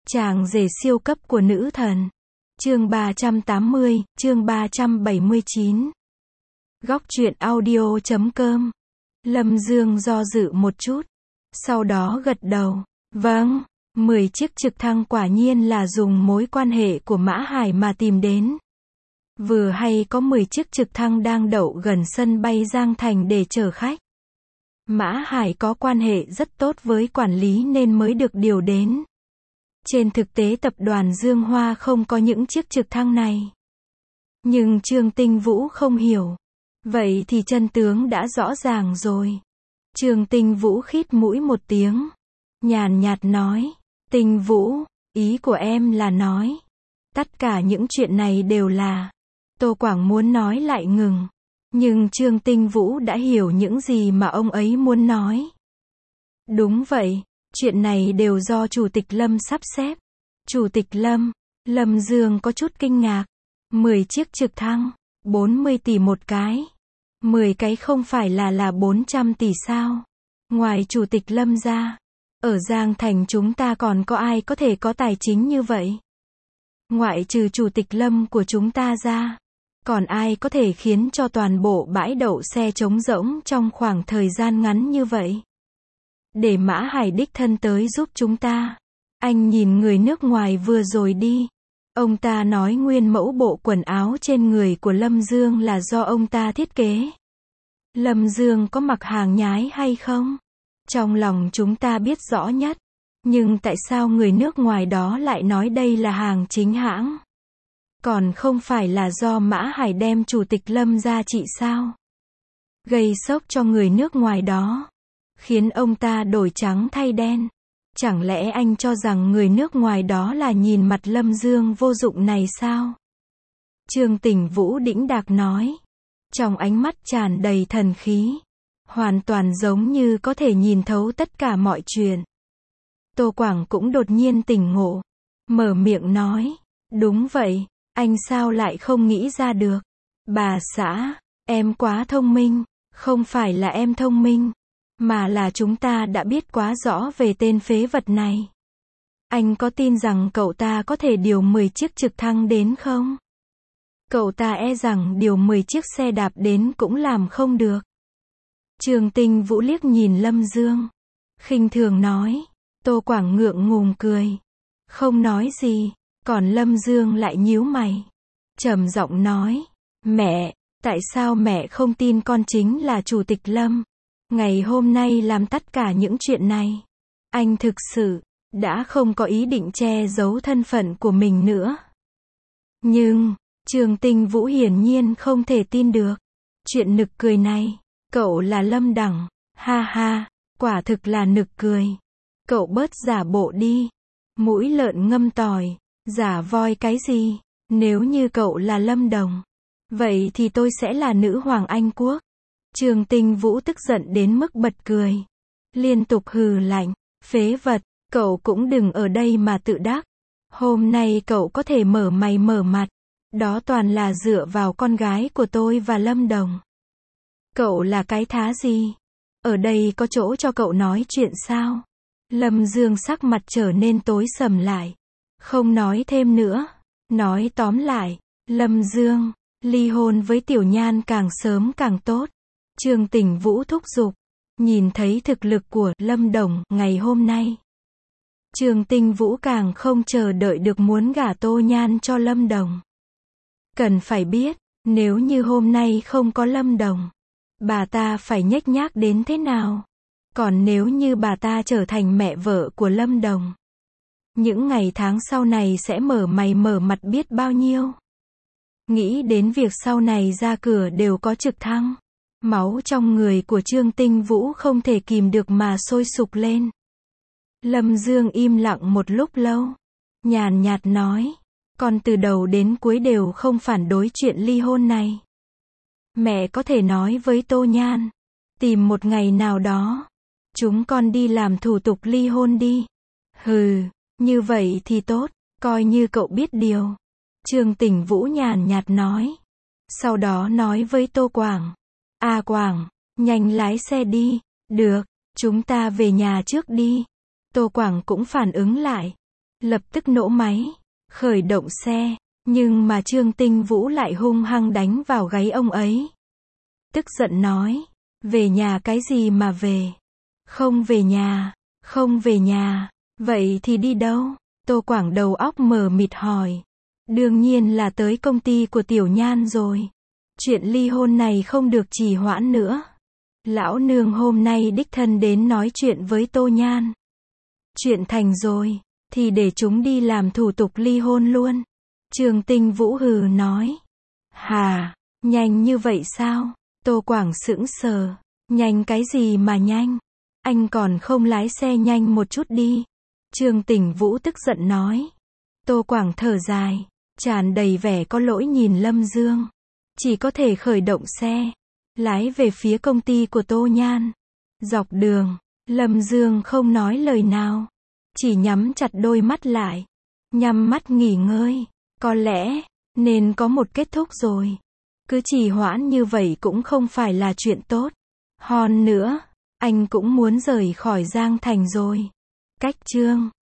Chàng rể siêu cấp của nữ thần. Chương 380, chương 379. Góc truyện audio.com. Lâm Dương do dự một chút, sau đó gật đầu. Vâng, 10 chiếc trực thăng quả nhiên là dùng mối quan hệ của Mã Hải mà tìm đến. Vừa hay có 10 chiếc trực thăng đang đậu gần sân bay Giang Thành để chở khách. Mã Hải có quan hệ rất tốt với quản lý nên mới được điều đến. Trên thực tế tập đoàn Dương Hoa không có những chiếc trực thăng này. Nhưng Trương Tinh Vũ không hiểu. Vậy thì chân tướng đã rõ ràng rồi. Trương Tinh Vũ khít mũi một tiếng, nhàn nhạt nói, Tinh Vũ, ý của em là nói, tất cả những chuyện này đều là. Tô Quảng muốn nói lại ngừng. Nhưng Trương Tinh Vũ đã hiểu những gì mà ông ấy muốn nói. Đúng vậy, chuyện này đều do Chủ tịch Lâm sắp xếp. Chủ tịch Lâm, Lâm Dương có chút kinh ngạc. 10 chiếc trực thăng, 40 tỷ một cái. 10 cái không phải là 400 tỷ sao? Ngoài Chủ tịch Lâm ra, ở Giang Thành chúng ta còn có ai có thể có tài chính như vậy? Ngoại trừ Chủ tịch Lâm của chúng ta ra, còn ai có thể khiến cho toàn bộ bãi đậu xe trống rỗng trong khoảng thời gian ngắn như vậy? Để Mã Hải đích thân tới giúp chúng ta. Anh nhìn người nước ngoài vừa rồi đi. Ông ta nói nguyên mẫu bộ quần áo trên người của Lâm Dương là do ông ta thiết kế. Lâm Dương có mặc hàng nhái hay không? Trong lòng chúng ta biết rõ nhất. Nhưng tại sao người nước ngoài đó lại nói đây là hàng chính hãng? Còn không phải là do Mã Hải đem Chủ tịch Lâm ra trị sao? Gây sốc cho người nước ngoài đó. Khiến ông ta đổi trắng thay đen. Chẳng lẽ anh cho rằng người nước ngoài đó là nhìn mặt Lâm Dương vô dụng này sao? Trương Tinh Vũ đĩnh đạc nói. Trong ánh mắt tràn đầy thần khí. Hoàn toàn giống như có thể nhìn thấu tất cả mọi chuyện. Tô Quảng cũng đột nhiên tỉnh ngộ. Mở miệng nói. Đúng vậy, anh sao lại không nghĩ ra được? Bà xã, em quá thông minh. Không phải là em thông minh, mà là chúng ta đã biết quá rõ về tên phế vật này. Anh có tin rằng cậu ta có thể điều 10 chiếc trực thăng đến không? Cậu ta e rằng điều 10 chiếc xe đạp đến cũng làm không được. Trương Tinh Vũ liếc nhìn Lâm Dương, khinh thường nói. Tô Quảng ngượng ngùng cười, không nói gì. Còn Lâm Dương lại nhíu mày, trầm giọng nói. Mẹ, tại sao mẹ không tin con chính là Chủ tịch Lâm? Ngày hôm nay làm tất cả những chuyện này. Anh thực sự đã không có ý định che giấu thân phận của mình nữa. Nhưng, Trương Tinh Vũ hiển nhiên không thể tin được. Chuyện nực cười này, cậu là Lâm Đẳng, ha ha, quả thực là nực cười. Cậu bớt giả bộ đi. Mũi lợn ngâm tỏi, giả voi cái gì? Nếu như cậu là Lâm Đồng, vậy thì tôi sẽ là nữ hoàng Anh Quốc. Trương Tinh Vũ tức giận đến mức bật cười. Liên tục hừ lạnh. Phế vật, cậu cũng đừng ở đây mà tự đắc. Hôm nay cậu có thể mở mày mở mặt. Đó toàn là dựa vào con gái của tôi và Lâm Đồng. Cậu là cái thá gì? Ở đây có chỗ cho cậu nói chuyện sao? Lâm Dương sắc mặt trở nên tối sầm lại. Không nói thêm nữa. Nói tóm lại, Lâm Dương, ly hôn với Tiểu Nhan càng sớm càng tốt. Trương Tinh Vũ thúc giục. Nhìn thấy thực lực của Lâm Đồng ngày hôm nay, Trương Tinh Vũ càng không chờ đợi được muốn gả Tô Nhan cho Lâm Đồng. Cần phải biết, nếu như hôm nay không có Lâm Đồng, bà ta phải nhếch nhác đến thế nào? Còn nếu như bà ta trở thành mẹ vợ của Lâm Đồng, những ngày tháng sau này sẽ mở mày mở mặt biết bao nhiêu. Nghĩ đến việc sau này ra cửa đều có trực thăng, máu trong người của Trương Tinh Vũ không thể kìm được mà sôi sục lên. Lâm Dương im lặng một lúc lâu, nhàn nhạt nói, con từ đầu đến cuối đều không phản đối chuyện ly hôn này. Mẹ có thể nói với Tô Nhan, tìm một ngày nào đó, chúng con đi làm thủ tục ly hôn đi. Hừ, như vậy thì tốt, coi như cậu biết điều. Trương Tinh Vũ nhàn nhạt nói. Sau đó nói với Tô Quảng. À Quảng, nhanh lái xe đi. Được, chúng ta về nhà trước đi. Tô Quảng cũng phản ứng lại. lập tức nổ máy, khởi động xe, nhưng mà Trương Tinh Vũ lại hung hăng đánh vào gáy ông ấy. Tức giận nói, về nhà cái gì mà về? Không về nhà, không về nhà, vậy thì đi đâu? Tô Quảng đầu óc mờ mịt hỏi. Đương nhiên là tới công ty của Tiểu Nhan rồi. Chuyện ly hôn này không được trì hoãn nữa. Lão nương hôm nay đích thân đến nói chuyện với Tô Nhan. Chuyện thành rồi, thì để chúng đi làm thủ tục ly hôn luôn. Trương Tinh Vũ hừ nói. Hà, nhanh như vậy sao? Tô Quảng sững sờ. Nhanh cái gì mà nhanh? Anh còn không lái xe nhanh một chút đi. Trương Tinh Vũ tức giận nói. Tô Quảng thở dài, tràn đầy vẻ có lỗi nhìn Lâm Dương. Chỉ có thể khởi động xe, lái về phía công ty của Tô Nhan. Dọc đường, Lâm Dương không nói lời nào, chỉ nhắm chặt đôi mắt lại, nhắm mắt nghỉ ngơi. Có lẽ, nên có một kết thúc rồi. Cứ trì hoãn như vậy cũng không phải là chuyện tốt. Hơn nữa, anh cũng muốn rời khỏi Giang Thành rồi. Cách chương